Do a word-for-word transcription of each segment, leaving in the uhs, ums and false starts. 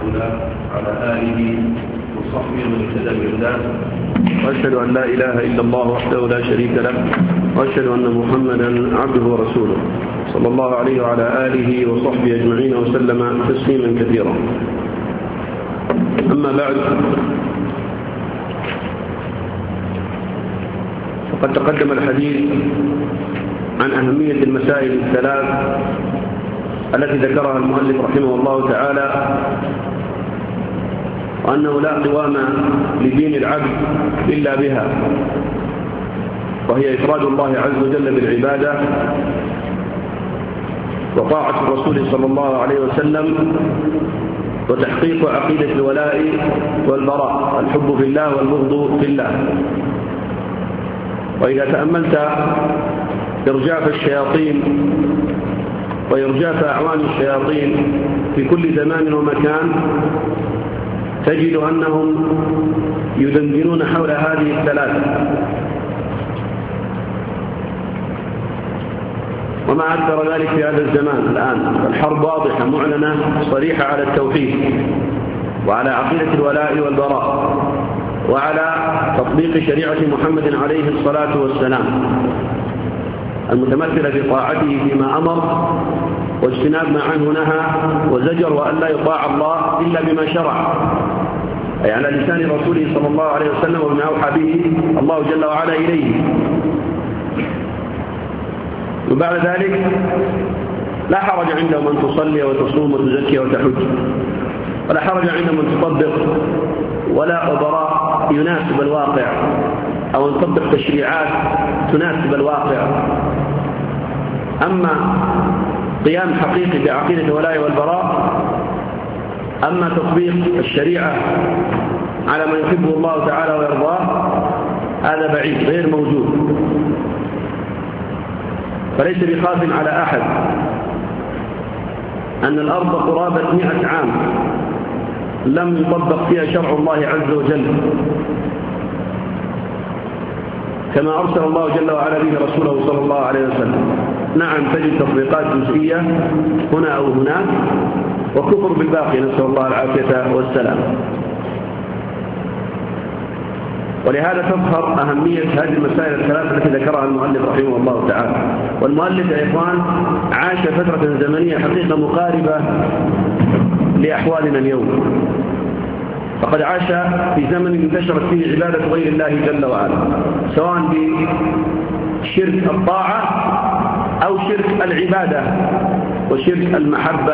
الله على آله وصحبه ومن اهتدى بهداه، وأشهد أن لا إله إلا الله وحده لا شريك له، وأشهد أن محمدا عبده ورسوله صلى الله عليه وعلى آله وصحبه أجمعين وسلم تسليما كثيرا. أما بعد، فقد تقدم الحديث عن أهمية المسائل الثلاث التي ذكرها المؤلف رحمه الله تعالى، وأنه لا قوام لدين العبد إلا بها، وهي إفراد الله عز وجل بالعبادة وطاعة الرسول صلى الله عليه وسلم وتحقيق عقيدة الولاء والبراء، الحب في الله والبغض في الله. وإذا تأملت إرجاف الشياطين وإرجاف أعوان الشياطين في كل زمان ومكان، تجد أنهم يدندنون حول هذه الثلاثة. وما أكثر ذلك في هذا الزمان الآن، الحرب واضحة معلنة صريحة على التوحيد وعلى عقيدة الولاء والبراء وعلى تطبيق شريعة محمد عليه الصلاة والسلام المتمثلة في طاعته فيما أمر واجتناب ما عنه نهى وزجر، وأن لا يطاع الله إلا بما شرع، أي على لسان رسوله صلى الله عليه وسلم وبما أوحى به الله جل وعلا إليه. وبعد ذلك لا حرج عندهم أن تصلي وتصوم وتزكي وتحج، ولا حرج عندهم أن تطبق ولا براء يناسب الواقع أو أن تطبق تشريعات تناسب الواقع. أما قيام حقيقي بعقيدة الولاء والبراء، أما تطبيق الشريعة على ما يحبه الله تعالى ويرضاه، هذا بعيد غير موجود. فليس بخاف على أحد أن الأرض قرابة مئة عام لم يطبق فيها شرع الله عز وجل، كما أرسل الله جل وعلا به رسوله صلى الله عليه وسلم. نعم، تجد تطبيقات جزئية هنا أو هناك، وكفر بالباقي، نسأل الله العافية والسلام. ولهذا تظهر أهمية هذه المسائل الثلاث التي ذكرها المؤلف رحمه الله تعالى. والمؤلف يا إخوان عاش فترة زمنية حقيقة مقاربة لأحوالنا اليوم، فقد عاش في زمن انتشرت فيه عبادة غير الله جل وعلا، سواء بشرك الطاعة أو شرك العبادة وشرك المحبة.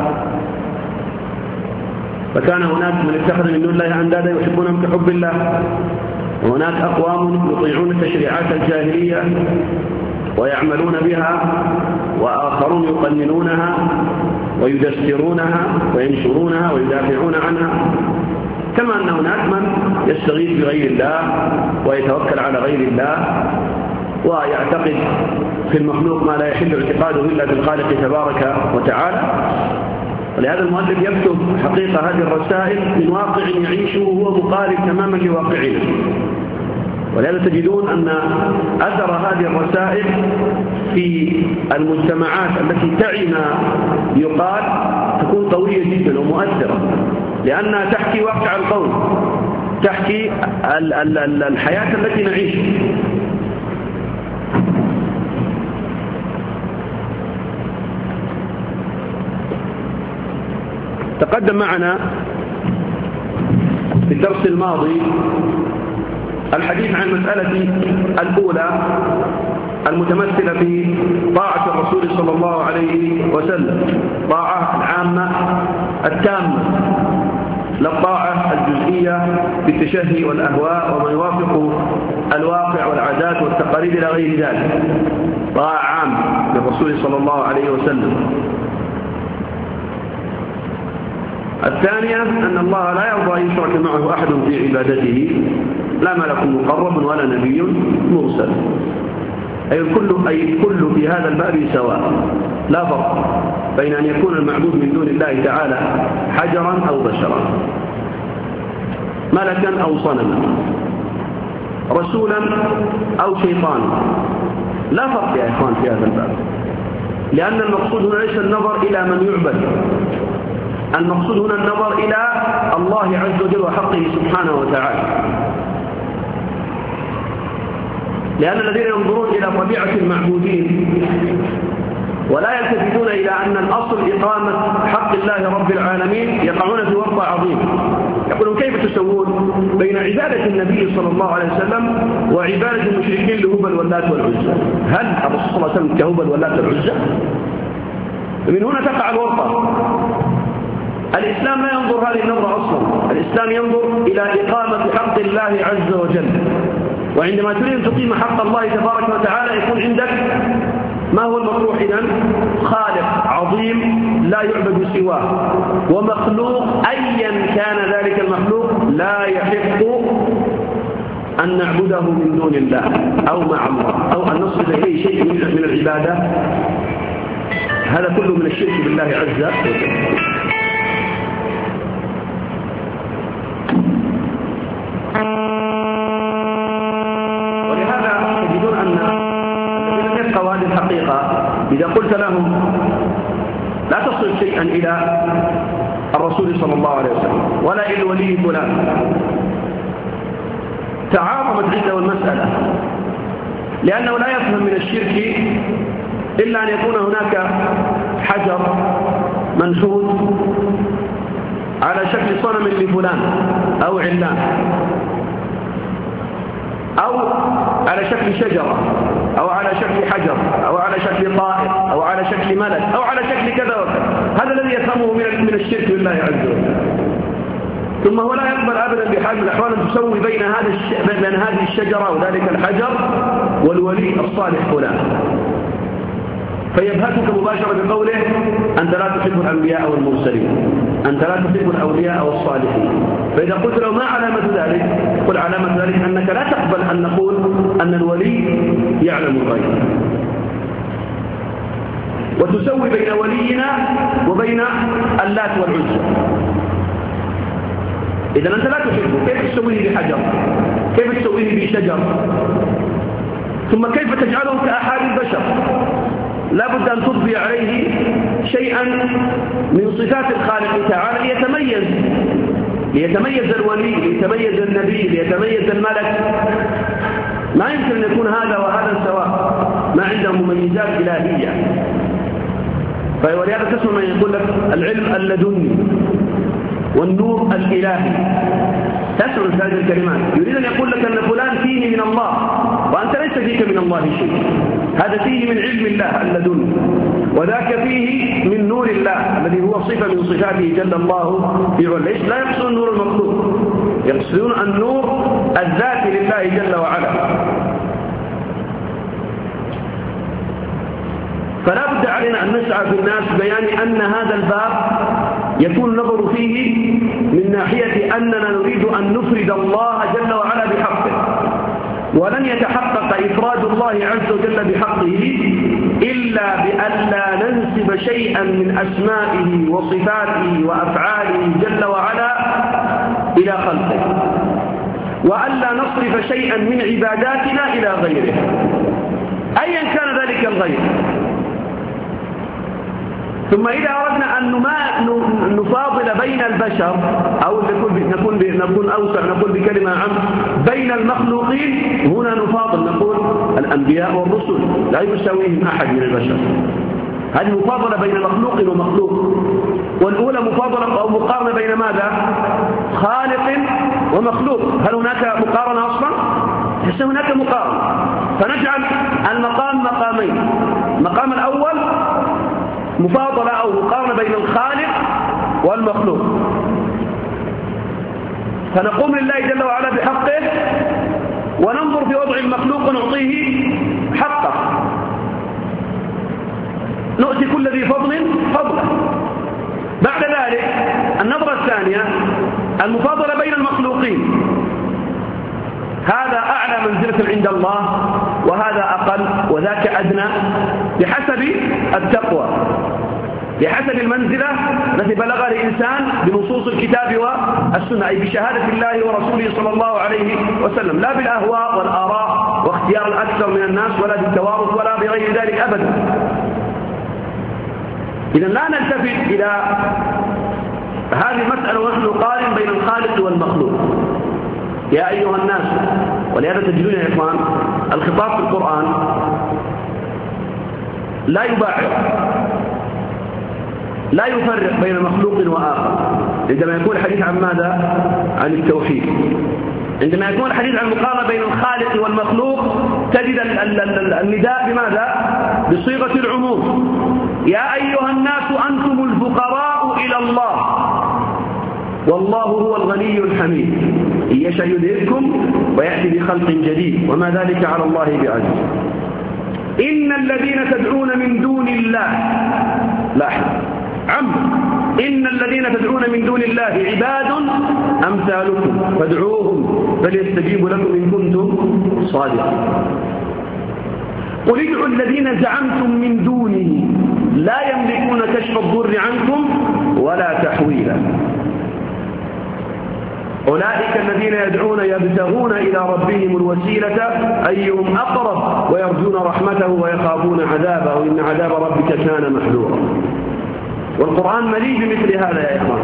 فكان هناك من اتخذ من دون الله أندادا يحبونهم كحب الله، وهناك أقوام يطيعون التشريعات الجاهلية ويعملون بها، وآخرون يقننونها ويدسترونها وينشرونها ويدافعون عنها. كما أن هناك من يستغيث بغير الله ويتوكل على غير الله ويعتقد في المخلوق ما لا يحل اعتقاده إلا بالخالق تبارك وتعالى. ولهذا المؤلف يكتب حقيقة هذه الرسائل من واقع يعيشه وهو مقارب تماما لواقعنا. ولهذا تجدون أن أثر هذه الرسائل في المجتمعات التي تعي ما يقال تكون قوية جدا ومؤثرة، لأنها تحكي واقع القوم، تحكي الحياة التي نعيشها. تقدم معنا في الدرس الماضي الحديث عن المسألة الأولى المتمثلة في طاعة الرسول صلى الله عليه وسلم، طاعة العامة التامة، لا الطاعة الجزئية بالتشهي والأهواء وما يوافق الواقع والعادات والتقاليد إلى غير ذلك، طاعة عامة للرسول صلى الله عليه وسلم. الثانية أن الله لا يرضى أن يشرك معه أحد في عبادته، لا ملك مقرب ولا نبي مرسل، أي الكل أي الكل في هذا الباب سواء، لا فرق بين أن يكون المعبود من دون الله تعالى حجرا أو بشرا، ملكا أو صنما، رسولا أو شيطانا، لا فرق يا إخوان في هذا الباب، لأن المقصود هنا ليس النظر إلى من يعبد، المقصود هنا النظر إلى الله عز وجل وحقه سبحانه وتعالى، لأن الذين ينظرون إلى طبيعة المعبودين ولا يلتفتون إلى أن الأصل إقامة حق الله رب العالمين يقعون في ورطة عظيم. يقولون كيف تسوون بين عبادة النبي صلى الله عليه وسلم وعبادة المشركين لهبل واللات والعزى؟ هل الرسول صلى الله عليه وسلم كهبل واللات والعزى؟ من هنا تقع الورطة. الإسلام لا ينظر هذه النظرة أصلا، الإسلام ينظر إلى إقامة حق الله عز وجل، وعندما تريد أن تقيم حق الله تبارك وتعالى يكون عندك ما هو المطروح إذن؟ خالق عظيم لا يعبد سواه، ومخلوق أيا كان ذلك المخلوق لا يحق أن نعبده من دون الله أو مع الله أو أن نصرف إليه شيء من العبادة. هذا كله من الشرك بالله عز وجل. ولهذا تجدون أن الذين يفقهوا هذه الحقيقة إذا قلت لهم لا تصل شيئا إلى الرسول صلى الله عليه وسلم ولا إلى ولي فلان، تعاظمت عنده المسألة، لأنه لا يفهم من الشرك إلا أن يكون هناك حجر منحوت على شكل صنم لفلان أو علان، أو على شكل شجرة، أو على شكل حجر، أو على شكل طائر، أو على شكل ملك، أو على شكل كذا وكذا. هذا الذي يفهمه من الشرك بالله عز وجل. ثم هو لا يقبل أبدا بحال من الأحوال أن تسوي بين هذا بين هذه الشجرة وذلك الحجر والولي الصالح فلان، فيبهتك مباشرة بقوله أنت لا تحب الأنبياء والمرسلين، أنت لا تحب الأولياء والصالحين. فإذا قلت له ما علامة ذلك؟ قل علامة ذلك أنك لا تقبل أن نقول أن الولي يعلم الغيب، وتسوي بين ولينا وبين اللات والعزى. إذا أنت لا تحبه، كيف تسويه بحجر؟ كيف تسويه بشجر؟ ثم كيف تجعله كأحد البشر؟ لا بد أن تضفي عليه شيئا من صفات الخالق تعالى ليتميز ليتميز الولي، ليتميز النبي، ليتميز الملك. ما يمكن أن يكون هذا وهذا سواء، ما عندهم مميزات إلهية. ولهذا تسمع من يقول لك العلم اللدني والنور الإلهي، تسمع هذه الكلمات. يريد أن يقول لك أن فلان فيه من الله وأنت ليس فيك من الله شيء. هذا فيه من علم الله اللدني، وذاك فيه من نور الله الذي هو صفة من صفاته جل الله في علاه. لا يقصدون النور المخلوق، يقصدون النور الذاتي لله جل وعلا. فلا بد علينا أن نسعى في الناس بيان أن هذا الباب يكون النظر فيه من ناحية أننا نريد أن نفرد الله جل وعلا بحقه، ولن يتحقق إفراد الله عز وجل بحقه إلا بأن لا ننسب شيئا من أسمائه وصفاته وأفعاله جل وعلا إلى خلقه، وأن لا نصرف شيئا من عباداتنا إلى غيره أيا كان ذلك الغير. ثم إذا أردنا أن نفاضل بين البشر أو نكون نكون أوسع، نقول بكلمة عام بين المخلوقين، هنا نفاضل نقول الأنبياء والرسل لا يساويهم أحد من البشر. هذه مفاضلة بين مخلوق ومخلوق، والأولى مفاضلة أو مقارنة بين ماذا؟ خالق ومخلوق. هل هناك مقارنة أصلا؟ ليس هناك مقارنة. فنجعل المقام مقامين. المقام الأول مفاضلة أو مقارنة بين الخالق والمخلوق، فنقوم لله جل وعلا بحقه وننظر في وضع المخلوق ونعطيه حقه، نؤتي كل ذي فضل فضله. بعد ذلك النظرة الثانية المفاضلة بين المخلوقين، هذا أعلى منزلة عند الله وهذا أقل وذاك أدنى بحسب التقوى، بحسب المنزلة التي بلغها الإنسان بنصوص الكتاب والسنة، أي بشهادة الله ورسوله صلى الله عليه وسلم، لا بالأهواء والآراء واختيار الأكثر من الناس ولا بالتوارث ولا بغير ذلك أبدا. إذن لا نلتفت إلى هذه مسألة ونحن نقارن بين الخالق والمخلوق. يا أيها الناس، ولهذا تجدون يا إخوان الخطاب في القرآن لا يباعد، لا يفرق بين مخلوق وآخر. عندما يكون الحديث عن ماذا؟ عن التوحيد. عندما يكون الحديث عن المقارنة بين الخالق والمخلوق تجد النداء بماذا؟ بصيغة العموم. يا أيها الناس أنتم الفقراء إلى الله والله هو الغني الحميد إن يشاء يذهبكم ويأتي بخلق جديد وما ذلك على الله بعزيز. إن الذين تدعون من دون الله، لاحظ عم، إن الذين تدعون من دون الله عباد أمثالكم فادعوهم فليستجيبوا لكم إن كنتم صادقين. قل ادعوا الذين زعمتم من دونه لا يملكون كشف الضر عنكم ولا تحويلا. أولئك الذين يدعون يبتغون إلى ربهم الوسيلة أيهم أقرب ويرجون رحمته ويخافون عذابه إن عذاب ربك كان محذورا. والقرآن مليء بمثل هذا يا إخوان.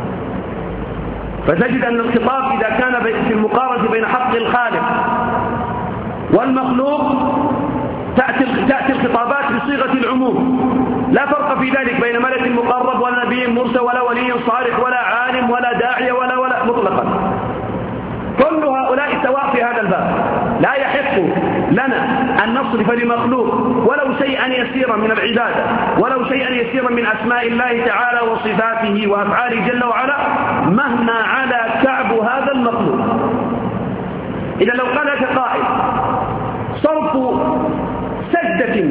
فتجد أن الخطاب إذا كان في المقارنة بين حق الخالق والمخلوق تأتي تأتي الخطابات بصيغة العموم، لا فرق في ذلك بين ملك مقرب ولا نبي مرسل ولا ولي صالح ولا عالم ولا داعية ولا ولا مطلقا. كل هؤلاء سواء في هذا الباب. لا يحق لنا أن نصرف لمخلوق ولو شيئا يسيرا من العبادة، ولو شيئا يسيرا من أسماء الله تعالى وصفاته وأفعاله جل وعلا، مهما على كعب هذا المخلوق. إذا لو قال لك قائل صرف سجدة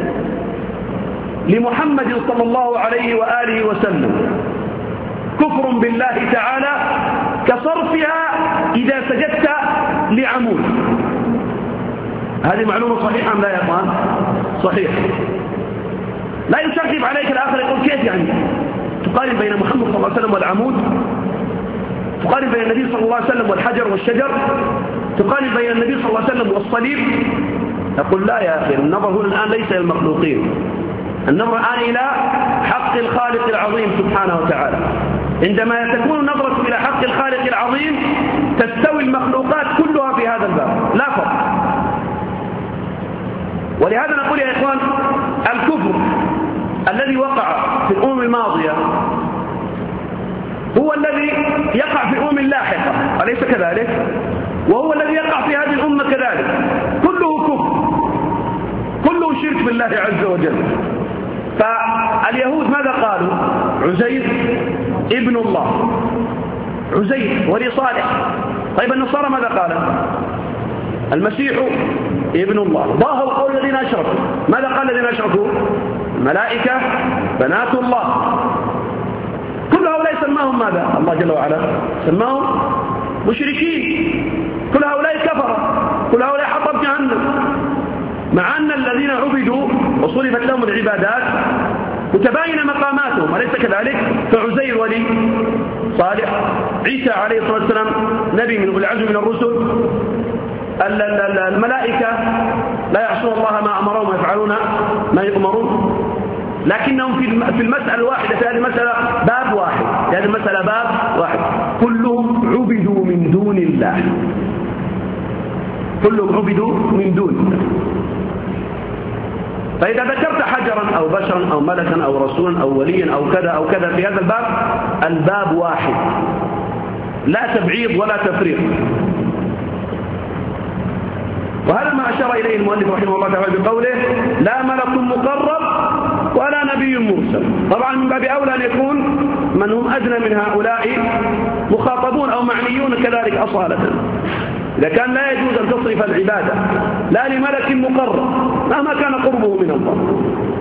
لمحمد صلى الله عليه وآله وسلم كفر بالله تعالى كصرفها إذا سجدت لعمود. هذه معلومة صحيحة أم لا يا أخوان؟ صحيح. لا يشغب عليك الآخر يقول كيف يعني تقارن بين محمد صلى الله عليه وسلم والعمود؟ تقارن بين النبي صلى الله عليه وسلم والحجر والشجر؟ تقارن بين النبي صلى الله عليه وسلم والصليب؟ أقول لا يا أخي، النظر هنا الآن ليس إلى المخلوقين، النظر الآن إلى حق الخالق العظيم سبحانه وتعالى. عندما تكون النظرة إلى حق الخالق العظيم تستوي المخلوقات كلها في هذا الباب، لا فرق. ولهذا نقول يا إخوان الكفر الذي وقع في الأمم الماضية هو الذي يقع في الأمم اللاحقة، أليس كذلك؟ وهو الذي يقع في هذه الأمة كذلك، كله كفر، كله شرك بالله عز وجل. فاليهود ماذا قالوا؟ عزير ابن الله، عزير ولي صالح. طيب النصارى ماذا قال؟ المسيح ابن الله. ظاهر قول الذين أشركوا. ماذا قال الذين أشركوا؟ الملائكة بنات الله. كل هؤلاء سماهم ماذا؟ الله جل وعلا سماهم مشركين. كل هؤلاء كفر، كل هؤلاء حطب جهنم، مع أن الذين عبدوا وصرفت لهم العبادات وتباين مقاماتهم، أليس كذلك؟ فعزير ولي صالح، عيسى عليه الصلاة والسلام نبي من أولي العزم من الرسل، الملائكة لا يعصون الله ما أمرهم ويفعلون ما يؤمرون. لكنهم في المسألة الواحدة، في هذه المسألة باب واحد، في هذه المسألة باب واحد، كلهم عبدوا من دون الله، كلهم عبدوا من دون الله. فإذا ذكرت حجرا أو بشرا أو ملكا أو رسولا أو وليا أو كذا أو كذا في هذا الباب، الباب واحد، لا تبعيض ولا تفريق. وهذا ما أشار إليه المؤلف رحمه الله تعالى بقوله لا ملك مقرب ولا نبي مرسل. طبعا من باب أولى أن يكون من هم أدنى من هؤلاء مخاطبون أو معنيون كذلك أصالة. إذا كان لا يجوز أن تصرف العبادة لا لملك مقرب مهما كان قربه من الله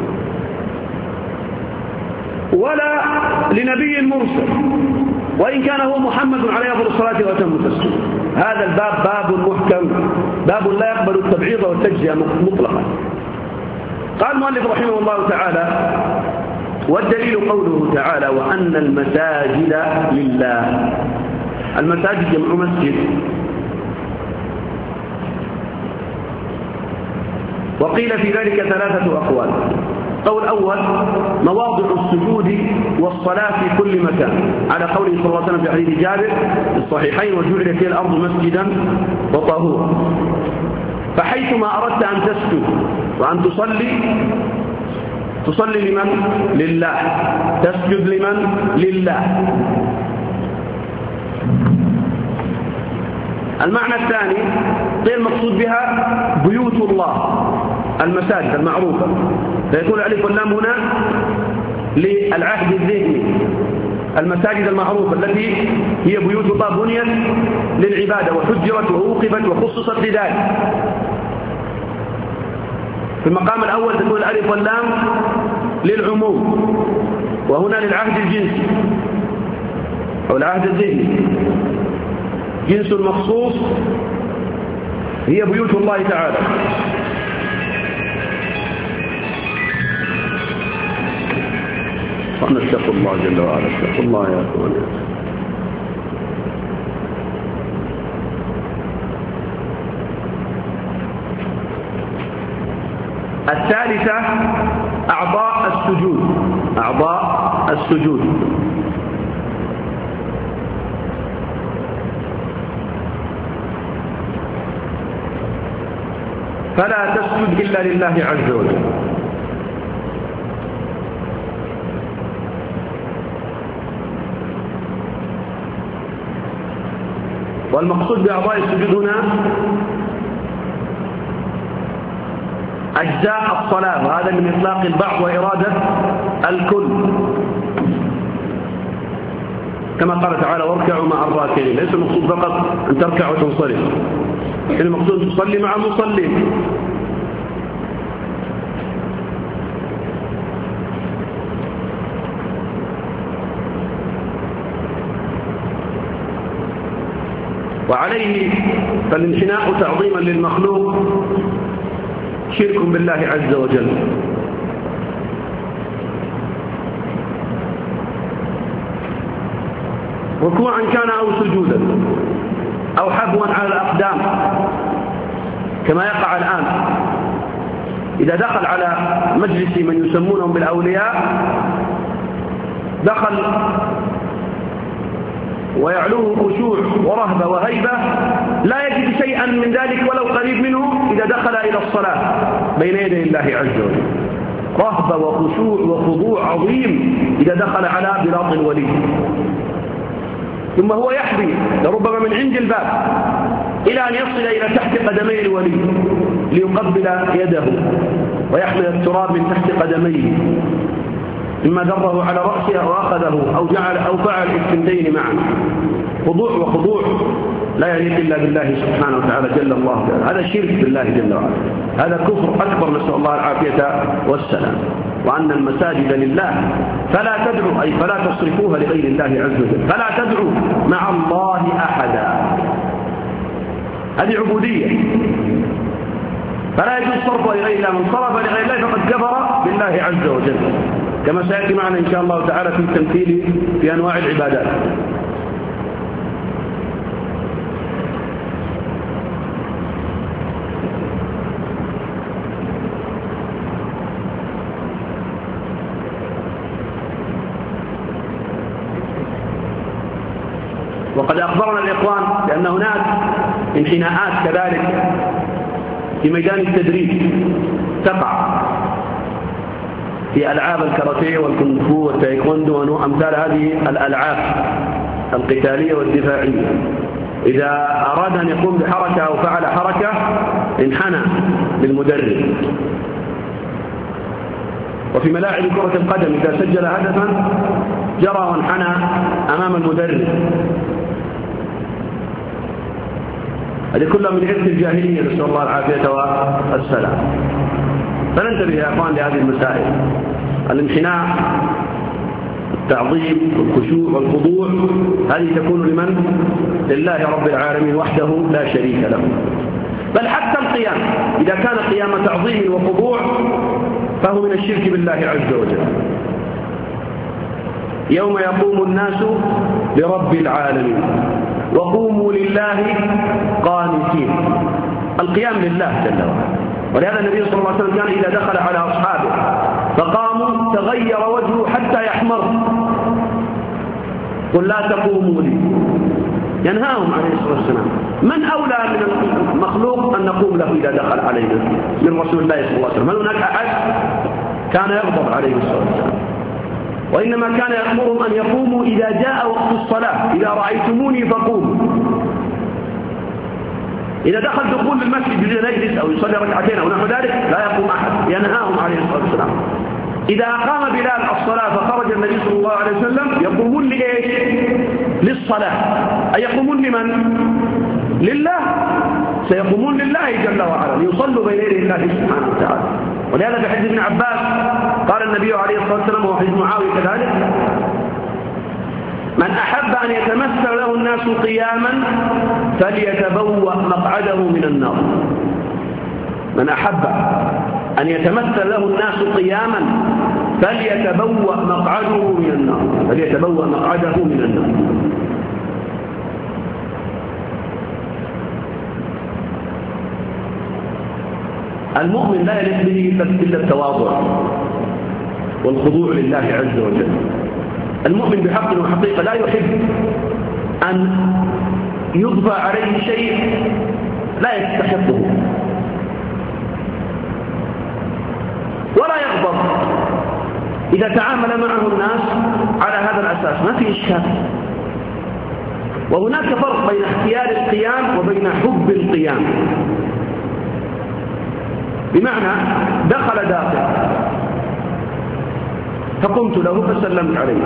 ولا لنبي مرسل وإن كان هو محمد عليه أفضل الصلاة وأتم التسليم، هذا الباب باب محكم، باب لا يقبل التبعيض والتجزئة مطلقا. قال المؤلف رحمه الله تعالى والدليل قوله تعالى وأن المساجد لله. المساجد جمع مسجد، وقيل في ذلك ثلاثة أقوال. القول الأول مواضع السجود والصلاة في كل مكان، على قوله صلى الله عليه وسلم في حديث جابر في الصحيحين: وجعلت لي الأرض مسجدا وطهورا. فحيثما أردت أن تسجد وأن تصلي، تصلي لمن؟ لله، تسجد لمن؟ لله. المعنى الثاني غير المقصود بها بيوت الله، المساجد المعروفة، فيكون الألف واللام هنا للعهد الذهني، المساجد المعروفة التي هي بيوت الله بنيت للعبادة وحجرت وأوقفت وخصصت لذلك. في المقام الأول تكون الألف واللام للعموم، وهنا للعهد الجنسي أو العهد الذهني، جنس مخصوص هي بيوت الله تعالى. اتقوا الله جل وعلا، اتقوا الله يا اخواني. الثالثة أعضاء السجود، أعضاء السجود. فلا تسجد إلا لله عز وجل. والمقصود بأعضاء السجود هنا أجزاء الصلاة، وهذا من إطلاق البعض وإرادة الكل، كما قال تعالى: واركعوا مع الراكعين. ليس المقصود فقط أن تركع وتنصرف، المقصود أن تصلي مع المصلين. وعليه فالانحناء تعظيما للمخلوق شرك بالله عز وجل. ركوعا كان أو سجودا أو حبوا على الأقدام كما يقع الآن. إذا دخل على مجلس من يسمونهم بالأولياء، دخل ويعلوه خشوع ورهبة وهيبة، لا يجد شيئا من ذلك ولو قريب منه إذا دخل إلى الصلاة بين يدي الله عز وجل. رهبة وخشوع وخضوع عظيم إذا دخل على بلاط الولي، ثم هو يحبي لربما من عند الباب إلى أن يصل إلى تحت قدمي الولي ليقبل يده ويحمل التراب من تحت قدميه، إما ذره على رأسه أو أخذه أو جعل أو فعل الاثنتين معا. خضوع وخضوع لا يليق إلا بالله سبحانه وتعالى جل الله جل. هذا شرك بالله جل وعلا، هذا كفر أكبر، نسأل الله العافية والسلام. وأن المساجد لله فلا تدعوا، أي فلا تصرفوها لغير الله عز وجل، فلا تدعوا مع الله أحدا. هذه عبودية، فلا يجوز صرفها لغير الله. من صرف لغير الله فقد كفر بالله عز وجل، كما سيأتي معنا إن شاء الله تعالى في التمثيل في أنواع العبادات. وقد أخبرنا الإخوان بأن هناك انحناءات كذلك في ميدان التدريب تقع في ألعاب الكاراتيه والكونغ-فو والتايكوندو وأمثال هذه الألعاب القتالية والدفاعية. إذا أراد أن يقوم بحركة أو فعل حركة انحنى للمدرب. وفي ملاعب كرة القدم إذا سجل هدفا جرى وانحنى أمام المدرب. هذه كلها من عرف الجاهلية، نسأل الله العافية والسلام. فننتبه يا أخوان لهذه المسائل: الانحناء، التعظيم، والخشوع والخضوع، هذه تكون لمن؟ لله رب العالمين وحده لا شريك له. بل حتى القيام إذا كان قيام تعظيم وخضوع فهو من الشرك بالله عز وجل. يوم يقوم الناس لرب العالمين وقوموا لله قانتين. القيام لله جل وعلا. ولهذا النبي صلى الله عليه وسلم كان إذا دخل على أصحابه فقاموا تغير وجهه حتى يحمر. قل لا تقوموا لي، ينهاهم عليه الصلاة والسلام. من أولى من المخلوق أن نقوم له إذا دخل علينا من رسول الله صلى الله عليه وسلم؟ هل هناك أحد كان يغضب عليه الصلاة والسلام؟ وإنما كان يأمرهم أن يقوموا إذا جاء وقت الصلاة، إذا رأيتموني فقوموا. إذا دخل دخول المسجد يجلس أو يصلي ركعتين أو نحو ذلك لا يقوم أحد، ينهاهم عليه الصلاة والسلام. إذا أقام بلال الصلاة فخرج النبي صلى الله عليه وسلم يقومون لإيش؟ للصلاة. أي يقومون لمن؟ لله، سيقومون لله جل وعلا ليصلوا بين يدي الله سبحانه وتعالى. ولهذا في حديث ابن عباس قال النبي عليه الصلاة والسلام وحديث معاوية كذلك: من أحب أن يتمثل له الناس قياما فليتبوأ مقعده من النار. من أحب أن يتمثل له الناس قياما فليتبوأ مقعده من النار، فليتبوأ مقعده من النار. المؤمن لا يليق به إلا التواضع والخضوع لله عز وجل. المؤمن بحق وحقيقة لا يحب أن يضفى عليه شيء لا يستحقه، ولا يغضب إذا تعامل معه الناس على هذا الأساس، ما في إشكال. وهناك فرق بين اختيار القيام وبين حب القيام. بمعنى دخل داخل فقمت له فسلمت عليه،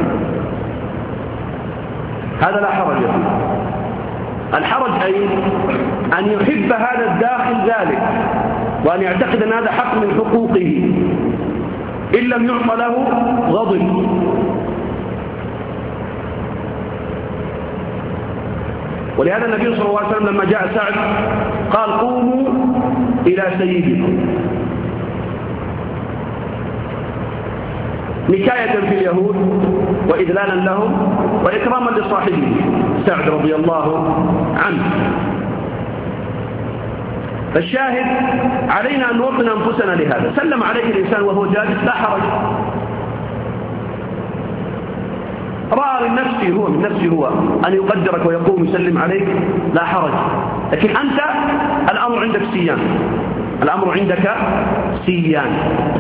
هذا لا حرج فيه. الحرج أي أن يحب هذا الداخل ذلك وأن يعتقد أن هذا حق من حقوقه، إن لم يعطى له غضب. ولهذا النبي صلى الله عليه وسلم لما جاء سعد قال: قوموا إلى سيدكم، نكاية في اليهود وإذلالا لهم وإكراما لصاحبه سعد رضي الله عنه. فالشاهد علينا أن نوطن أنفسنا لهذا. سلم عليه الإنسان وهو جالس لا حرج، رأى من نفسه هو من نفسه هو أن يقدرك ويقوم يسلم عليك لا حرج، لكن أنت الأمر عندك سيان، الأمر عندك سيان.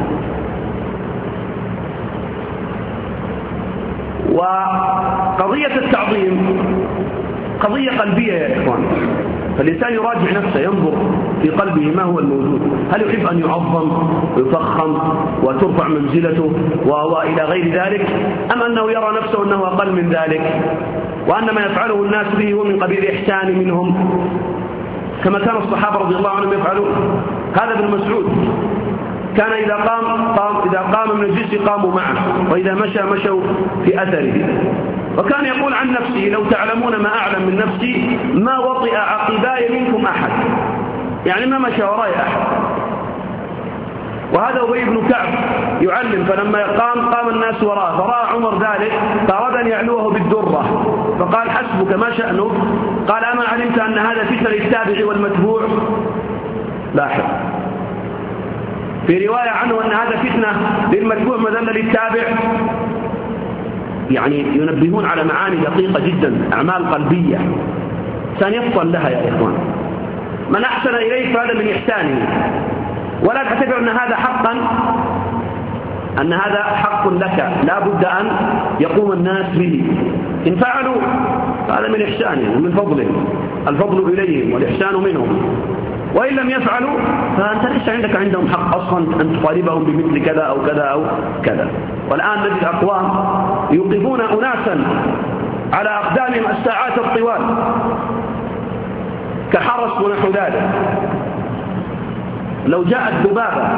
وقضية التعظيم قضية قلبية يا إخوان، فالإنسان يراجع نفسه، ينظر في قلبه ما هو الموجود، هل يحب أن يعظم ويفخم وترفع منزلته وإلى غير ذلك، أم أنه يرى نفسه أنه أقل من ذلك، وأن ما يفعله الناس به هو من قبيل إحسان منهم كما كان الصحابة رضي الله عنهم يفعلون. هذا ابن مسعود كان إذا قام, قام إذا قام من الجلس قاموا معه، وإذا مشى مشوا في أثره. وكان يقول عن نفسه: لو تعلمون ما أعلم من نفسي ما وطئ عقباي منكم أحد، يعني ما مشى وراي أحد. وهذا أبي بن كعب يعلم، فلما قام قام الناس وراءه، فرأى عمر ذلك فأراد أن يعلوه بالدرة، فقال: حسبك ما شأنه؟ قال: أما علمت أن هذا فتنة للتابع والمتبوع؟ لاحظ في رواية عنه أن هذا فتنة للمتبوع مذلة للتابع، يعني ينبهون على معاني دقيقة جدا، أعمال قلبية سنفصل لها يا إخوان. من أحسن إليك فهذا من إحسانه، ولا تعتبر أن هذا حقا أن هذا حق لك لا بد أن يقوم الناس به. إن فعلوا فهذا من إحسانهم ومن فضلهم، الفضل إليهم والإحسان منهم. وإن لم يفعلوا فأنت ليس عندك عندهم حق أصلا أن تطالبهم بمثل كذا أو كذا أو كذا. والآن نجد أقوام يوقفون أناسا على أقدامهم الساعات الطوال كحرس ونحو ذلك. لو جاءت ذبابة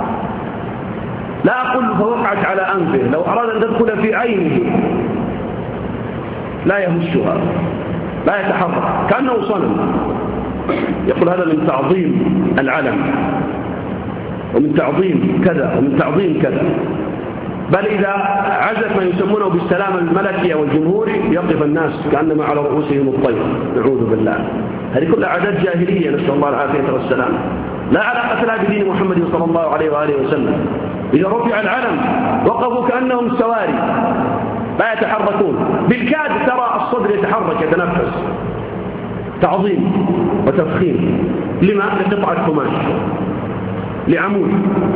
لا أقول فوقعت على أنفه، لو أراد أن تدخل في عينه لا يهشها، لا يتحرك كأنه صنم. يقول هذا من تعظيم العلم ومن تعظيم كذا ومن تعظيم كذا. بل إذا عزف ما يسمونه بالسلام الملكي أو الجمهوري يقف الناس كأنما على رؤوسهم الطير، نعوذ بالله. هذه كلها عادات جاهلية، نسأل الله العافية والسلام، لا علاقة لها بدين محمد صلى الله عليه وآله وسلم. إذا رفع العلم وقفوا كأنهم سواري لا يتحركون، بالكاد ترى الصدر يتحرك يتنفس، تعظيم وتفخيم. لما؟ لقطعة قماش، لعمود.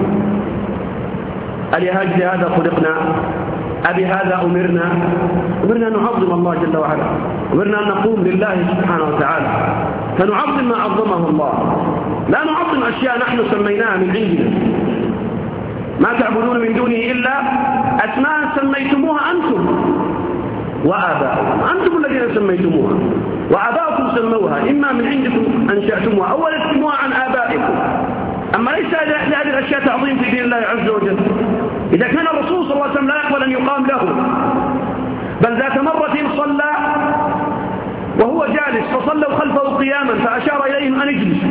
ألهاجل هذا خلقنا؟ أبهذا أمرنا؟ أمرنا أن نعظم الله جل وعلا، أمرنا أن نقوم لله سبحانه وتعالى، فنعظم ما عظمه الله، لا نعظم أشياء نحن سميناها من عندنا. ما تعبدون من دونه إلا أسماء سميتموها أنتم وآباؤكم، أنتم الذين سميتموها وآباؤكم سموها، إما من عندكم أنشأتموها أو ولدتموها عن آبائكم. أما ليس لهذه الأشياء تعظيم في دين الله عز وجل. إذا كان الرسول صلى الله عليه وسلم لا يقبل أن يقام له، بل ذات مرة صلى وهو جالس فصلوا خلفه قياما فأشار إليهم أن اجلسوا.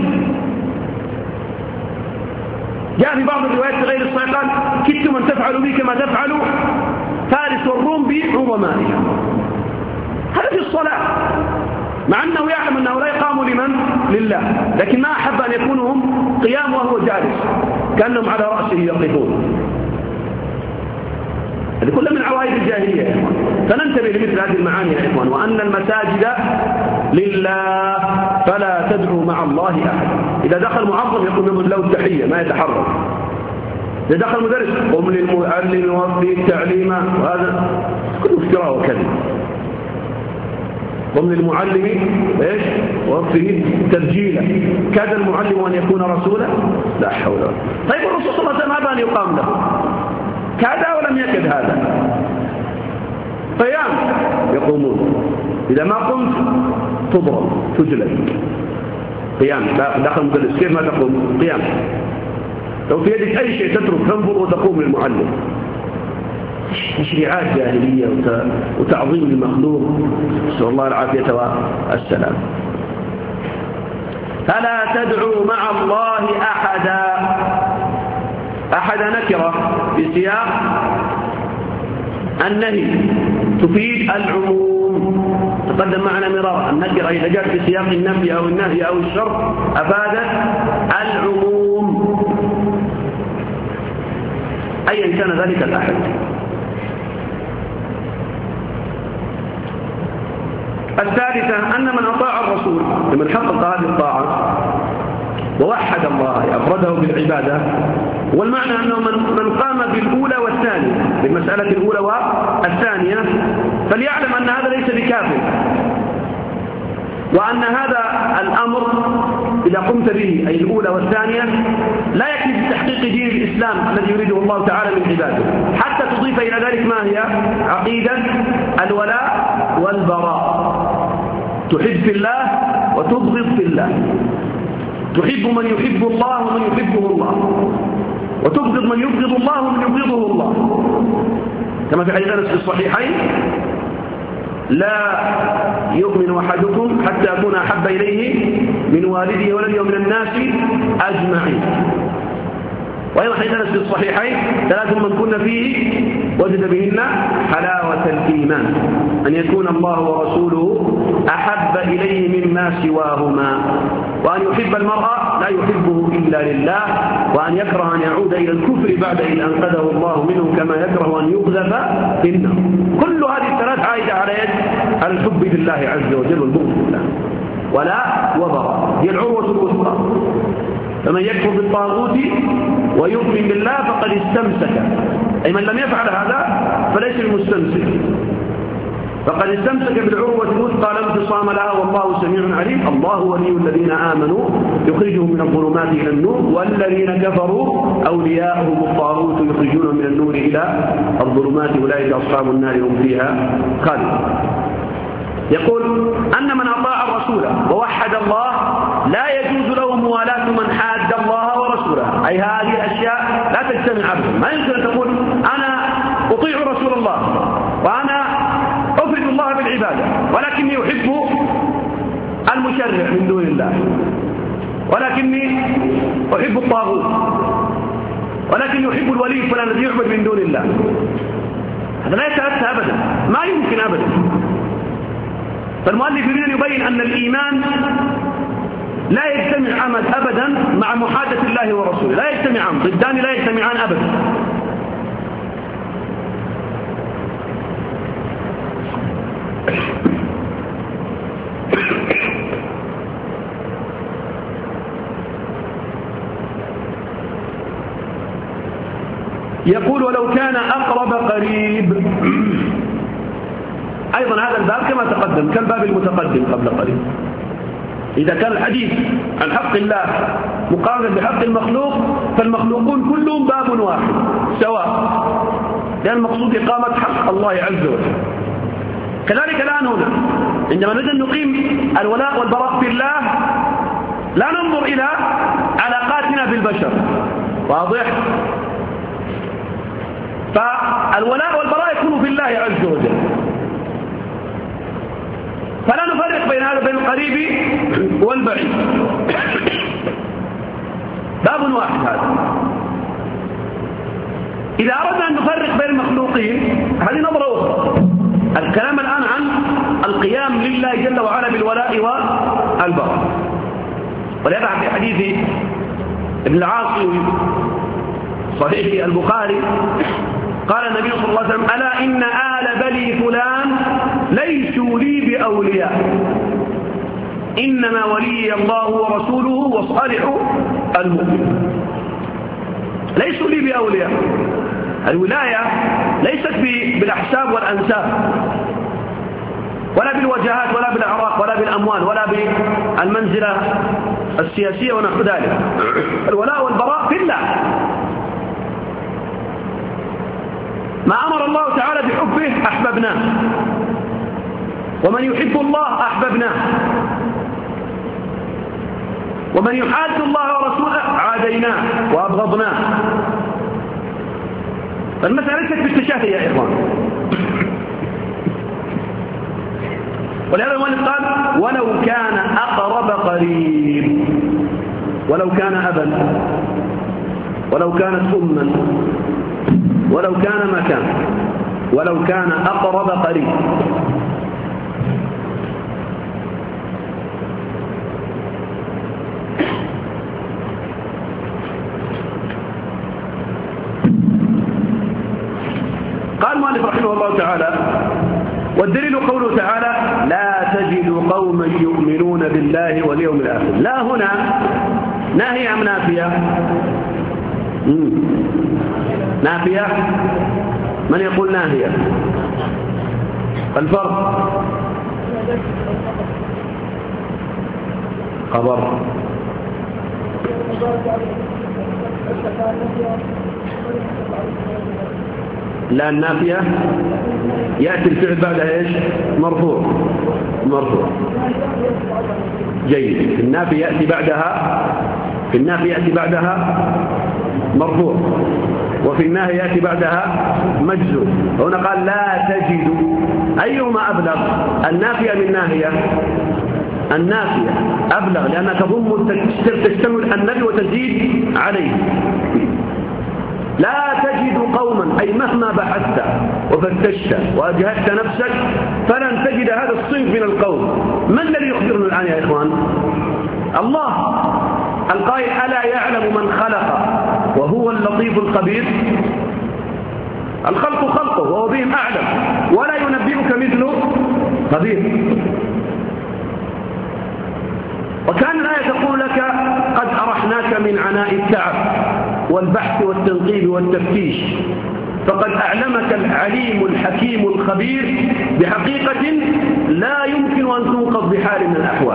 جاء في بعض الروايات في غير الصحيح قال: كدتم أن تفعلوا بي كما تفعلوا فارس والروم بعظمائها. هذا في الصلاة، مع أنه يعلم أنه لا يقام لمن؟ لله، لكن ما أحب أن يكونوا هم قيام وهو جالس كأنهم على رأسه يقفون. هذه كلها من عوائد الجاهلية يا إخوان، فننتبه لمثل هذه المعاني يا إخوان. وأن المساجد لله فلا تدعوا مع الله أحد. إذا دخل معظم يقول له التحية ما يتحرك. إذا دخل مدرس قم للمعلم وفي التعليم، وهذا كله افتراء وكذب. قم للمعلم ايش وفيه تبجيلا، كاد المعلم أن يكون رسولا؟ لا حول ولا قوة. طيب الرسول صلى الله عليه وسلم هذا أن يقام له، كاد ولم يكد هذا. قيام يقومون، إذا ما قمت تضرب تجلد. قيام داخل مدرس كيف ما تقوم؟ قيام. لو في يدك أي شيء تترك تنظر وتقوم للمعلم. تشريعات جاهلية وتعظيم المخلوق، نسأل الله العافية والسلام. فلا تدعوا مع الله أحدا. أحد نكرة في سياق النهي تفيد العموم، تقدم معنا مرارا. النكرة إذا جاءت في سياق النفي أو النهي أو الشر أفادت العموم أيا كان ذلك الأحد. الثالثة أن من أطاع الرسول لمن حقق هذه الطاعة ووحد الله أفرده بالعبادة، والمعنى أنه من قام بالأولى والثانية، بالمسألة الأولى والثانية، فليعلم أن هذا ليس بكافر، وأن هذا الأمر إذا قمت به أي الأولى والثانية لا يكفي بتحقيق دين الإسلام الذي يريده الله تعالى من عباده، حتى تضيف إلى ذلك ما هي عقيدة الولاء والبراء. تحب في الله وتبغض في الله، تحب من يحب الله ومن يحبه الله، وتبغض من يبغض الله ومن يبغضه الله، كما في حديث أنس في الصحيحين: لا يؤمن أحدكم حتى أكون أحب إليه من والده ولده ومن الناس أجمعين. وأيضا حديث أنس في الصحيحين: ثلاث من كن فيه وجد بهن حلاوة الإيمان، أن يكون الله ورسوله أحب إليه مما سواهما، وأن يحب المرأة لا يحبه إلا لله، وأن يكره أن يعود إلى الكفر بعد إذ أنقذه الله منه، كما يكره أن يقذف في النار. كل هذه الثلاث عائدة على يد على الحب في الله عز وجل والبغض في الله. ولا وبراء هي العروة الوثقى، فمن يكفر بالطاغوت ويؤمن بالله فقد استمسك، أي من لم يفعل هذا فليس المستمسك، فقد استمسك بالعروة الوثقى لا انفصام لها، والله سميع عليم. الله ولي الذين آمنوا يخرجهم من الظلمات إلى النور، والذين كفروا أولياءهم الطاغوت يخرجونهم من النور إلى الظلمات، أولئك أصحاب النار هم فيها خالدون. يقول أن من أطاع الرسول ووحد الله لا يجوز له موالاة من حاد الله ورسوله، أي هذه الأشياء لا تجتمع أبدا. ما يمكن أن تقول أنا أطيع رسول الله وأنا أفرد الله بالعبادة ولكني أحب المشرع من دون الله، ولكني أحب الطاغوت، ولكني أحب الولي فلان الذي يعبد من دون الله. هذا لا يتأتى أبدا، ما يمكن أبدا. فالمؤلف يريد أن يبين أن الإيمان لا يجتمع عمل أبدا مع محادة الله ورسوله، لا يجتمعان، ضدان لا يجتمعان أبدا. يقول ولو كان أقرب قريب. أيضا هذا الباب كما تقدم كالباب المتقدم قبل قليل. إذا كان الحديث عن حق الله مقارنة بحق المخلوق فالمخلوقون كلهم باب واحد سواء، لأن المقصود إقامة حق الله عز وجل. كذلك الآن هنا عندما نريد أن نقيم الولاء والبراء في الله لا ننظر إلى علاقاتنا بالبشر، واضح؟ فالولاء والبراء يكون في الله عز وجل، فلا نفرق بين هذا بين القريب والبعيد، باب واحد هذا. إذا أردنا أن نفرق بين المخلوقين هذه نظرة أخرى. الكلام الآن عن القيام لله جل وعلا بالولاء والبراء. ولهذا في حديث ابن العاصي صحيح البخاري قال النبي صلى الله عليه وسلم: ألا إن آل بني فلان ليسوا لي بأولياء، إنما ولي الله ورسوله وصالح المؤمن. ليسوا لي بأولياء. الولاية ليست بالأحساب والأنساب ولا بالوجهات ولا بالأعراق ولا بالأموال ولا بالمنزلة السياسية ونحو ذلك. الولاء والبراء في الله. ما أمر الله تعالى بحبه أحببناه، ومن يحب الله أحببناه، ومن يحاد الله ورسوله عاديناه وأبغضناه. فالمسألة ليست بالتشافي يا إخوان. ولهذا المؤلف قال: ولو كان أقرب قريب، ولو كان أبا، ولو كانت أما، ولو كان مكان، ولو كان أقرب قريب. قال المؤلف رحمه الله تعالى: والدليل قوله تعالى: لا تجد قوما يؤمنون بالله واليوم الآخر. لا هنا ناهية أم نافية؟ مم. نافية؟ من يقول ناهية؟ الفرق خبر. لا النافية يأتي الفعل بعدها إيش؟ مرفوع. مرفوع. جيد. في النافية يأتي بعدها في النافية يأتي بعدها مرفوع، وفي الناهي يأتي بعدها مجزوم. هنا قال لا تجد، أيهما أبلغ؟ النافية من الناهية؟ النافية أبلغ لأنها تضم تشتمل النبي وتزيد عليه. لا تجد قوما أي مهما بحثت وفتشت وأجهدت نفسك فلن تجد هذا الصنف من القوم. من الذي يخبرنا الآن يا إخوان؟ الله القائل: ألا يعلم من خلق وهو اللطيف الخبير. الخلق خلقه وهو بهم أعلم ولا ينبئك مثل خبير. وكان الآية تقول لك: قد أرحناك من عناء التعب والبحث والتنقيب والتفتيش، فقد أعلمك العليم الحكيم الخبير بحقيقة لا يمكن أن تنقض بحال من الأحوال.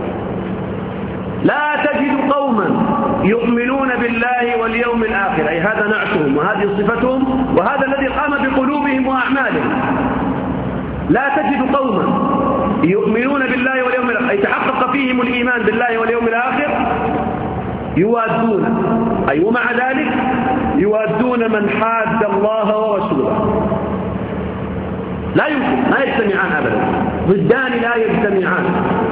لا تجد قوما يؤمنون بالله واليوم الآخر، أي هذا نعتهم وهذه صفتهم وهذا الذي قام بقلوبهم وأعمالهم. لا تجد قوما يؤمنون بالله واليوم الآخر أي تحقق فيهم الإيمان بالله واليوم الآخر يوادون، أي ومع ذلك يوادون من حاد الله ورسوله. لا يمكن، لا يجتمعان أبدا، ضدان لا يجتمعان،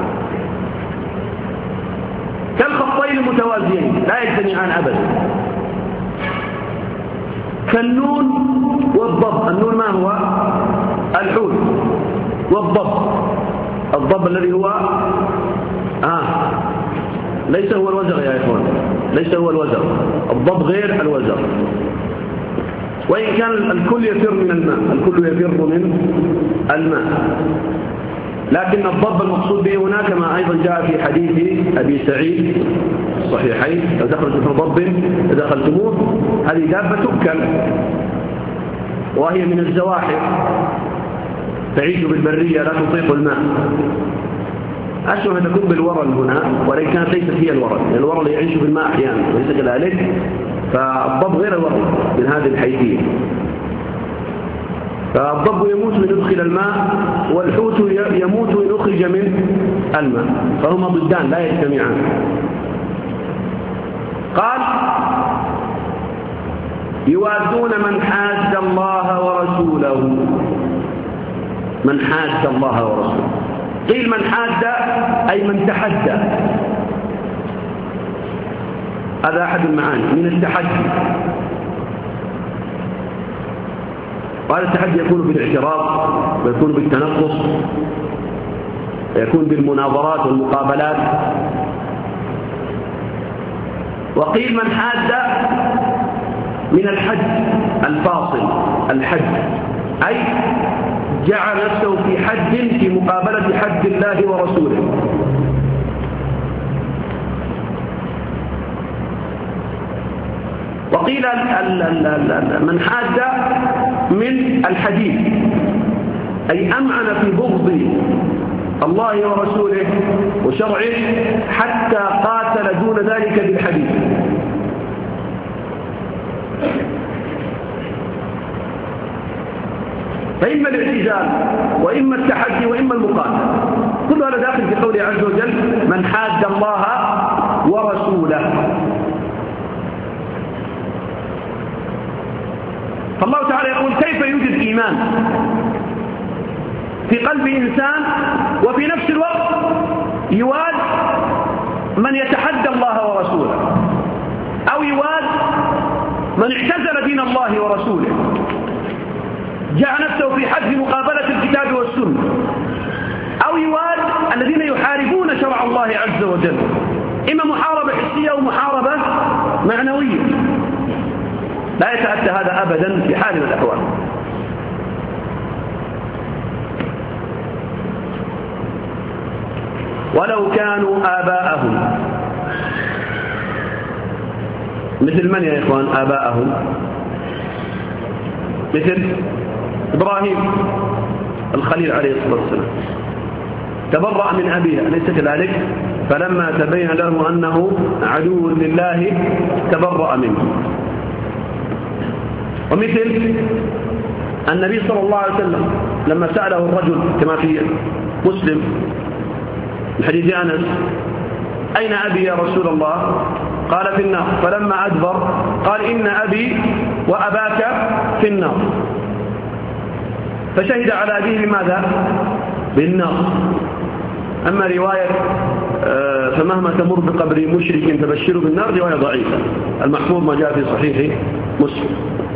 كالخطين المتوازيين لا يجتمعان أبدا. كالنون والضب. النون ما هو؟ الحوت. والضب، الضب الذي هو آه ليس هو الوزر يا إخوان، ليس هو الوزر. الضب غير الوزر، وإن كان الكل يفر من الماء، الكل يفر من الماء. لكن الضب المقصود به هنا كما أيضا جاء في حديث أبي سعيد الصحيحين: لو دخلت في ضب دخلتموه. هذه دابة تؤكل وهي من الزواحف، تعيش بالبرية لا تطيق الماء. أشبه أن تكون بالورل هنا، ولكن كانت ليست هي الورل، يعني الورل يعيش في الماء أحيانا وليس كذلك، فالضب غير الورل من هذه الحيثية. فالضب يموت من يدخل الماء، والحوت يموت من أخرج من الماء، فهما ضدان لا يجتمعان. قال: يوادون من حاد الله ورسوله. من حاد الله ورسوله، قيل من حاد أي من تحدى، هذا أحد المعاني من التحدي. وهذا التحدي يكون بالاعتراض، ويكون بالتنقص، ويكون بالمناظرات والمقابلات. وقيل من حاد من الحد الفاصل، الحد أي جعل نفسه في حد في مقابلة حد الله ورسوله. وقيل من حاد من الحديث أي أمعن في بغض الله ورسوله وشرعه حتى قاتل دون ذلك بالحديث. فإما الاعتزال وإما التحدي وإما المقاتلة، كل هذا داخل في قوله عز وجل: من حاد الله ورسوله. فالله تعالى يقول: كيف يوجد إيمان في قلب إنسان وفي نفس الوقت يواد من يتحدى الله ورسوله، أو يواد من اعتزل دين الله ورسوله، جعل نفسه في حد مقابلة الكتاب والسنة، أو يواد الذين يحاربون شرع الله عز وجل، إما محاربة حسية أو محاربة معنوية. لا يتأتى هذا أبدا في حال من الأحوال. ولو كانوا آباءهم، مثل من يا إخوان آباءهم؟ مثل إبراهيم الخليل عليه الصلاة والسلام، تبرأ من أبيه، أليس كذلك؟ فلما تبين له أنه عدو لله تبرأ منه. ومثل النبي صلى الله عليه وسلم لما سأله الرجل كما في مسلم من حديث أنس: أين أبي يا رسول الله؟ قال: في النار. فلما أدبر قال: إن أبي وأباك في النار. فشهد على أبيه بماذا؟ بالنار. أما رواية فمهما تمر بقبر مشرك تبشره بالنار رواية ضعيفة، المحفوظ ما جاء في صحيح مسلم.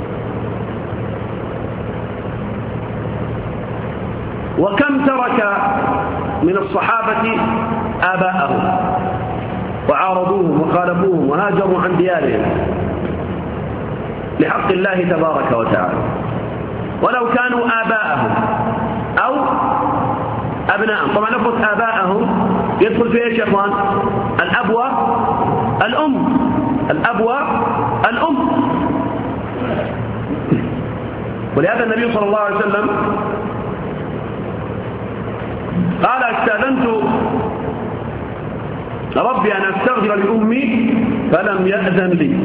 وكم ترك من الصحابة آباءهم وعارضوهم وخالفوهم وهاجروا عن ديارهم لحق الله تبارك وتعالى. ولو كانوا آباءهم أو أبناءهم، طبعا لفظ آباءهم يدخل في إيش يا إخوان؟ الأبوة الأم، الأبوة الأم. ولهذا النبي صلى الله عليه وسلم قال: استأذنت ربي أن أستغفر لأمي فلم يأذن لي،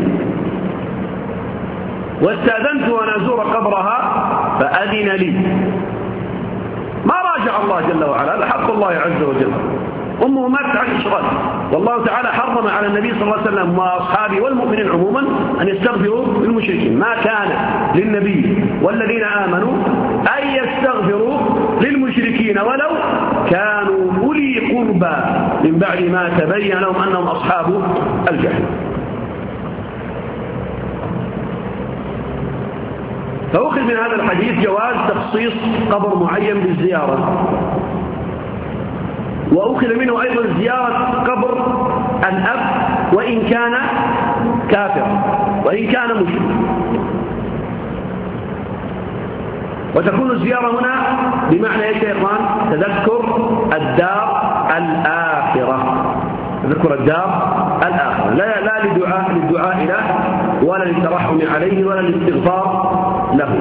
واستأذنت أن أزور قبرها فأذن لي. ما راجع الله جل وعلا، هذا حق الله عز وجل. أمه ماتت عن إشراك، والله تعالى حرم على النبي صلى الله عليه وسلم وأصحابه والمؤمنين عموما أن يستغفروا للمشركين. ما كان للنبي والذين آمنوا أن يستغفروا للمشركين ولو كانوا أولي قربى من بعد ما تبين لهم أنهم أصحاب الجحيم. فأخذ من هذا الحديث جواز تخصيص قبر معين بالزيارة، وأخذ منه أيضا زيارة قبر الأب وإن كان كافر وإن كان مشرك. وتكون الزيارة هنا بمعنى ايش يا إخوان؟ تذكر الدار الآخرة، تذكر الدار الآخرة، لا لا للدعاء للدعاء له ولا للترحم عليه ولا للاستغفار له.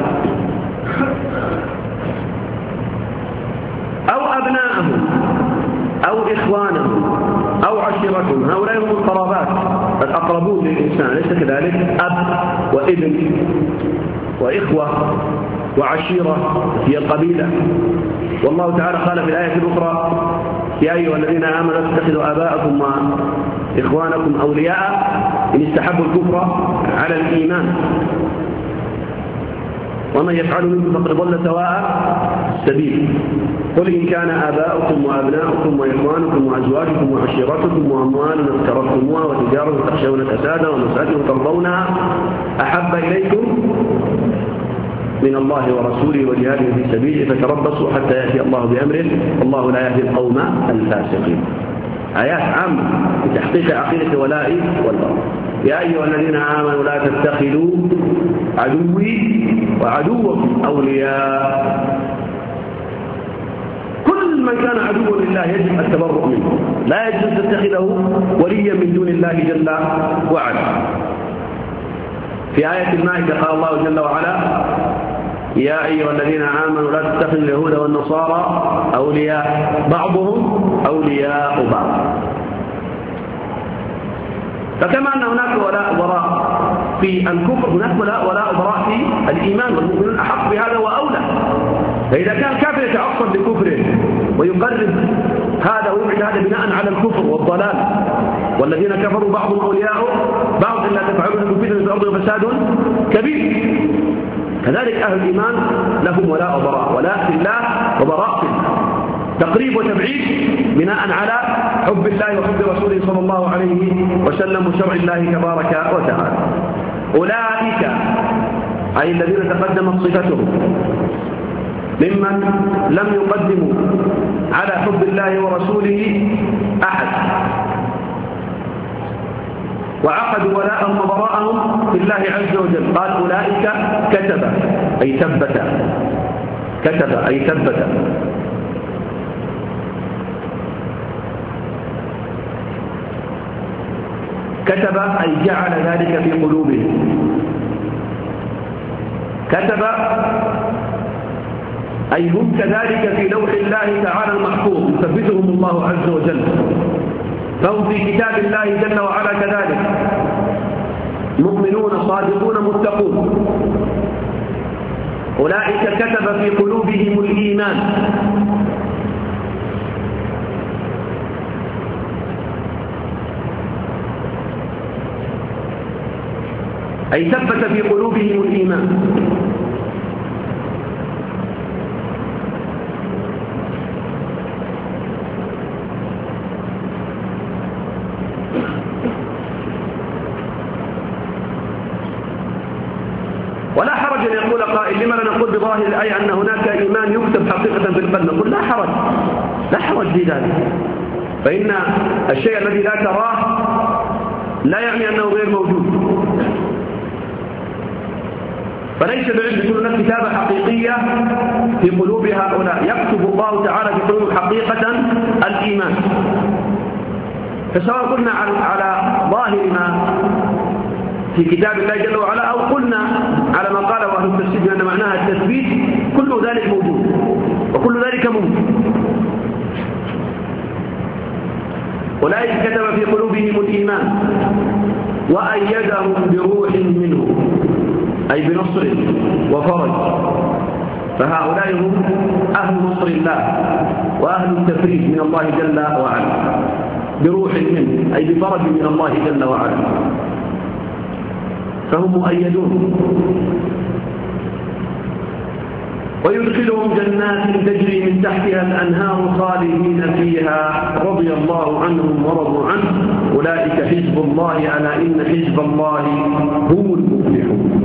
أو أبناءهم أو إخوانهم أو عشيرتهم، هؤلاء هم القرابات الأقربون للإنسان، ليس كذلك؟ أب وابن وإخوة وعشيرة هي القبيلة. والله تعالى قال في الآية الأخرى: يا أيها الذين آمنوا لا تتخذوا آباءكم وإخوانكم أولياء إن استحبوا الكفر على الإيمان ومن يفعل منكم فقد ضل سواء السبيل. قل إن كان آباؤكم وأبناؤكم وإخوانكم وأزواجكم وعشيرتكم وأموال اقترفتموها وتجارة تخشون كسادها ومساكن ترضونها أحب إليكم من الله ورسوله وجهاد في سبيله فتربصوا حتى يأتي الله بأمره والله لا يهدي القوم الفاسقين. آيات عامة لتحقيق عقيدة ولاء والبراء. يا أيها الذين آمنوا لا تتخذوا عدوي وعدوكم أولياء. كل من كان عدوا لله يجب التبرؤ منه، لا يجب أن تتخذه وليا من دون الله جل وعلا. في آية المائدة قال الله جل وعلا: يا أيها الذين آمنوا لا تتخذوا اليهود والنصارى أولياء بعضهم أولياء بعض. فكما أن هناك ولاء وراء في الكفر هناك ولاء ولاء وراء في الإيمان، والمؤمنون أحق بهذا وأولى. فإذا كان الكافر يتعصب بكفره ويقرب هذا ويبعد هذا بناء على الكفر والضلال، والذين كفروا بعضهم أولياء بعض إلا تفعلون فتنة في الأرض وفساد كبير. كذلك أهل الإيمان لهم ولاء وبراء، ولاء في الله وبراء في الله، تقريب وتبعيد بناء على حب الله وحب رسوله صلى الله عليه وسلم وشرع الله تبارك وتعالى. أولئك أي الذين تقدمت صفتهم ممن لم يقدموا على حب الله ورسوله أحد وعقدوا ولاءهم وبراءهم في الله عز وجل. قال: أولئك كتب أي ثبت، كتب أي ثبت. كتب أي جعل ذلك في قلوبهم. كتب أي هم كذلك في لوح الله تعالى المحفوظ يثبتهم الله عز وجل، فهم في كتاب الله جل وعلا كذلك مؤمنون صادقون متقون. أولئك كتب في قلوبهم الإيمان. أي ثبت في قلوبهم الإيمان. ولا حرج أن يقول قائل: لما لا نقول بظاهر الآية أن هناك إيمان يكتب حقيقة في القلب؟ نقول: لا حرج، لا حرج في ذلك، فإن الشيء الذي لا تراه لا يعني أنه غير موجود. فليس بعلم يكون هناك كتابة حقيقية في قلوب هؤلاء، يكتب الله تعالى في قلوب حقيقة الإيمان. فسواء قلنا على ظاهر ما في كتاب الله جل وعلا أو قلنا على ما قاله أهل التفسير بأن معناها التثبيت، كل ذلك موجود وكل ذلك ممكن. أولئك كتب في قلوبهم الإيمان وأيدهم بروح منه أي بنصر وفرج. فهؤلاء هم أهل نصر الله وأهل التفريج من الله جل وعلا، بروح منه أي بفرج من الله جل وعلا، فهم مؤيدون. ويدخلهم جنات تجري من تحتها الأنهار خالدين فيها رضي الله عنهم ورضوا عنه أولئك حزب الله ألا إن حزب الله هم المفلحون.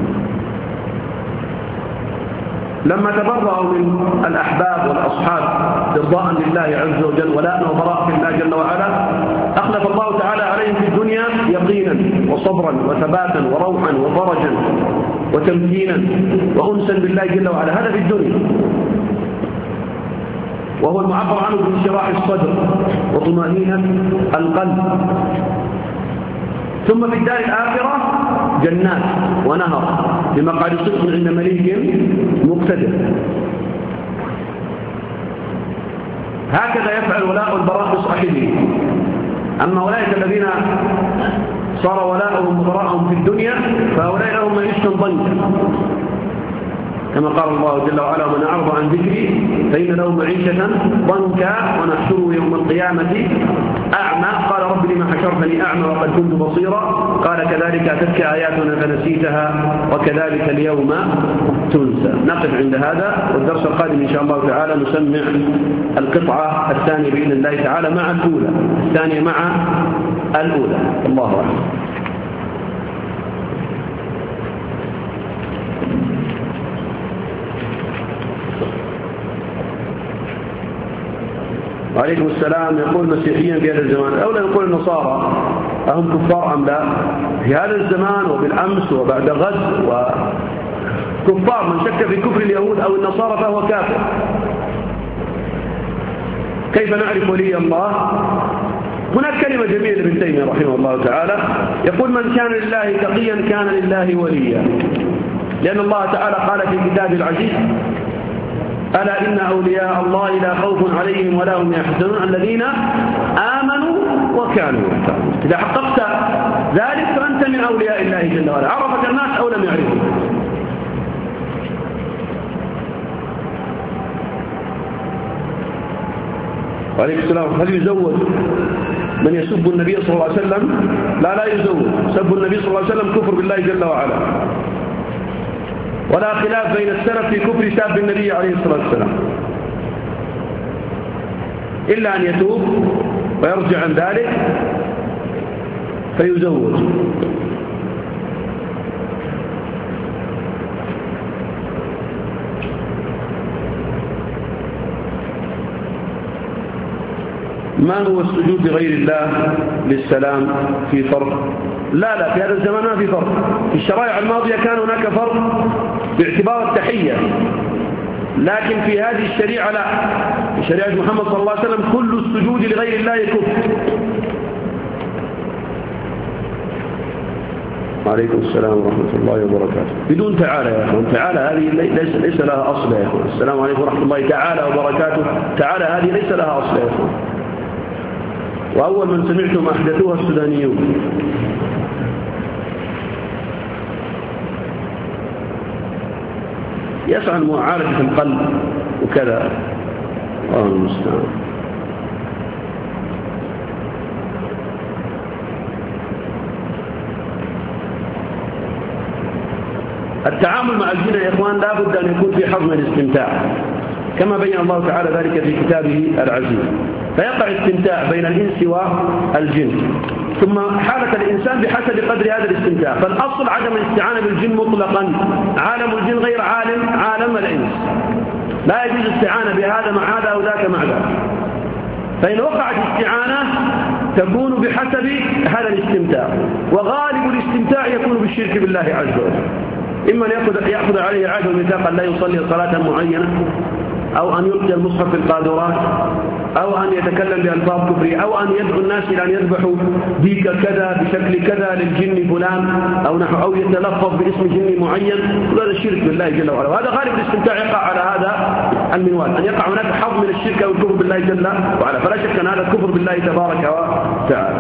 لما تبرأوا من الأحباب والأصحاب إرضاء لله عز وجل ولاء وبراء في الله جل وعلا، أخلف الله تعالى عليهم في الدنيا يقينا وصبرا وثباتا وروحا وفرجا وتمكينا وأنسا بالله جل وعلا، هذا في الدنيا، وهو المعبر عنه بانشراح الصدر وطمأنينة القلب. ثم في الدار الآخرة جنات ونهر بمقعد صدق عند مليك مقتدر. هكذا يفعل ولاء البراء بصاحبه. أما أولئك الذين صار ولاؤهم وبراءهم في الدنيا فهؤلاء لهم معيشة ضنكا، كما قال الله جل وعلا: ومن أعرض عن ذكري فإن له معيشة ضنكا ونحشره يوم القيامة أعمى. قال: رب لما حشرتني أعمى وقد كنت بصيرا؟ قال: كذلك أتتك آياتنا فنسيتها وكذلك اليوم تنسى. نقف عند هذا، والدرس القادم إن شاء الله تعالى نسمع القطعة الثانية بإذن الله تعالى مع الأولى، الثانية مع الأولى. الله أعلم. وعليكم السلام. يقول مسيحيا في هذا الزمان، أولا يقول النصارى أهم كفار أم لا؟ في هذا الزمان وبالأمس وبعد غد وكفار. من شك في كفر اليهود أو النصارى فهو كافر. كيف نعرف ولي الله؟ هناك كلمة جميلة لابن تيمية رحمه الله تعالى، يقول: من كان لله تقيا كان لله وليا، لأن الله تعالى قال في كتابه العزيز: ألا إن أولياء الله لا خوف عليهم ولا هم يحزنون الذين آمنوا وكانوا يتقون. إذا حققت ذلك فأنت من أولياء الله جل وعلا، عرفك الناس أو لم يعرفوا. وعليكم السلام. هل يزوج من يسب النبي صلى الله عليه وسلم؟ لا لا يزوج. سب النبي صلى الله عليه وسلم كفر بالله جل وعلا، ولا خلاف بين السلف في كفر ساب النبي عليه الصلاة والسلام، إلا أن يتوب ويرجع عن ذلك فيزوج. ما هو السجود لغير الله للسلام؟ في فرق؟ لا لا، في هذا الزمان ما في فرق. في الشرائع الماضية كان هناك فرق باعتبار التحية، لكن في هذه الشريعة لا. في شريعة محمد صلى الله عليه وسلم كل السجود لغير الله كفر. وعليكم السلام ورحمة الله وبركاته. بدون تعالى يا أخوان، تعالى هذه ليس, ليس لها أصل يا أخوان. السلام عليكم ورحمة الله تعالى وبركاته، تعالى هذه ليس لها أصل يا أخوان. وأول من سمعتم أحدثوها السودانيون. يسعى معالجة القلب وكذا، الله المستعان. التعامل مع الجن يا إخوان لا بد أن يكون في حظم الاستمتاع، كما بين الله تعالى ذلك في كتابه العزيز. فيقع استمتاع بين الإنس والجن، ثم حالة الإنسان بحسب قدر هذا الاستمتاع. فالأصل عدم الاستعانة بالجن مطلقا، عالم الجن غير عالم عالم الإنس، لا يجوز الاستعانة بهذا مع هذا أو ذاك مع ذاك. فإن وقعت استعانة تكون بحسب هذا الاستمتاع، وغالب الاستمتاع يكون بالشرك بالله عز وجل، إما أن يأخذ, يأخذ عليه عهد وميثاقا لا يصلي صلاة معينة، أو أن يلقي المصحف في القاذورات، أو أن يتكلم بألفاظ كفرية، أو أن يدعو الناس إلى أن يذبحوا ديك كذا بشكل كذا للجن فلان، أو نحو أو يتلفظ باسم جن معين. هذا الشرك بالله جل وعلا، وهذا غالب الاستمتاع يقع على هذا المنوال، أن يقع هناك حظ من الشرك أو الكفر بالله جل وعلا. فلا شك أن هذا الكفر بالله تبارك وتعالى.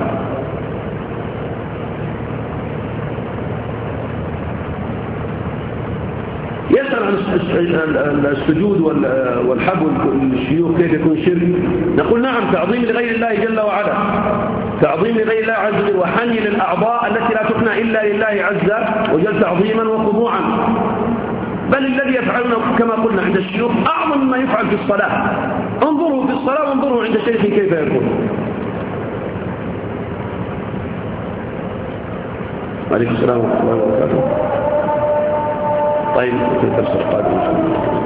يسأل عن السجود والحب والشيوخ كيف يكون شرك؟ نقول نعم، تعظيم لغير الله جل وعلا، تعظيم لغير الله عز وجل، وحني للأعضاء التي لا تقنى إلا لله عز وجل تعظيما وخضوعا. بل الذي يفعلونه كما قلنا عند الشيوخ أعظم مما يفعل في الصلاة. انظروا في الصلاة وانظروا عند شيخ كيف يكون. وعليكم السلام ورحمة الله وبركاته. طيب في الدرس القادم إن شاء الله.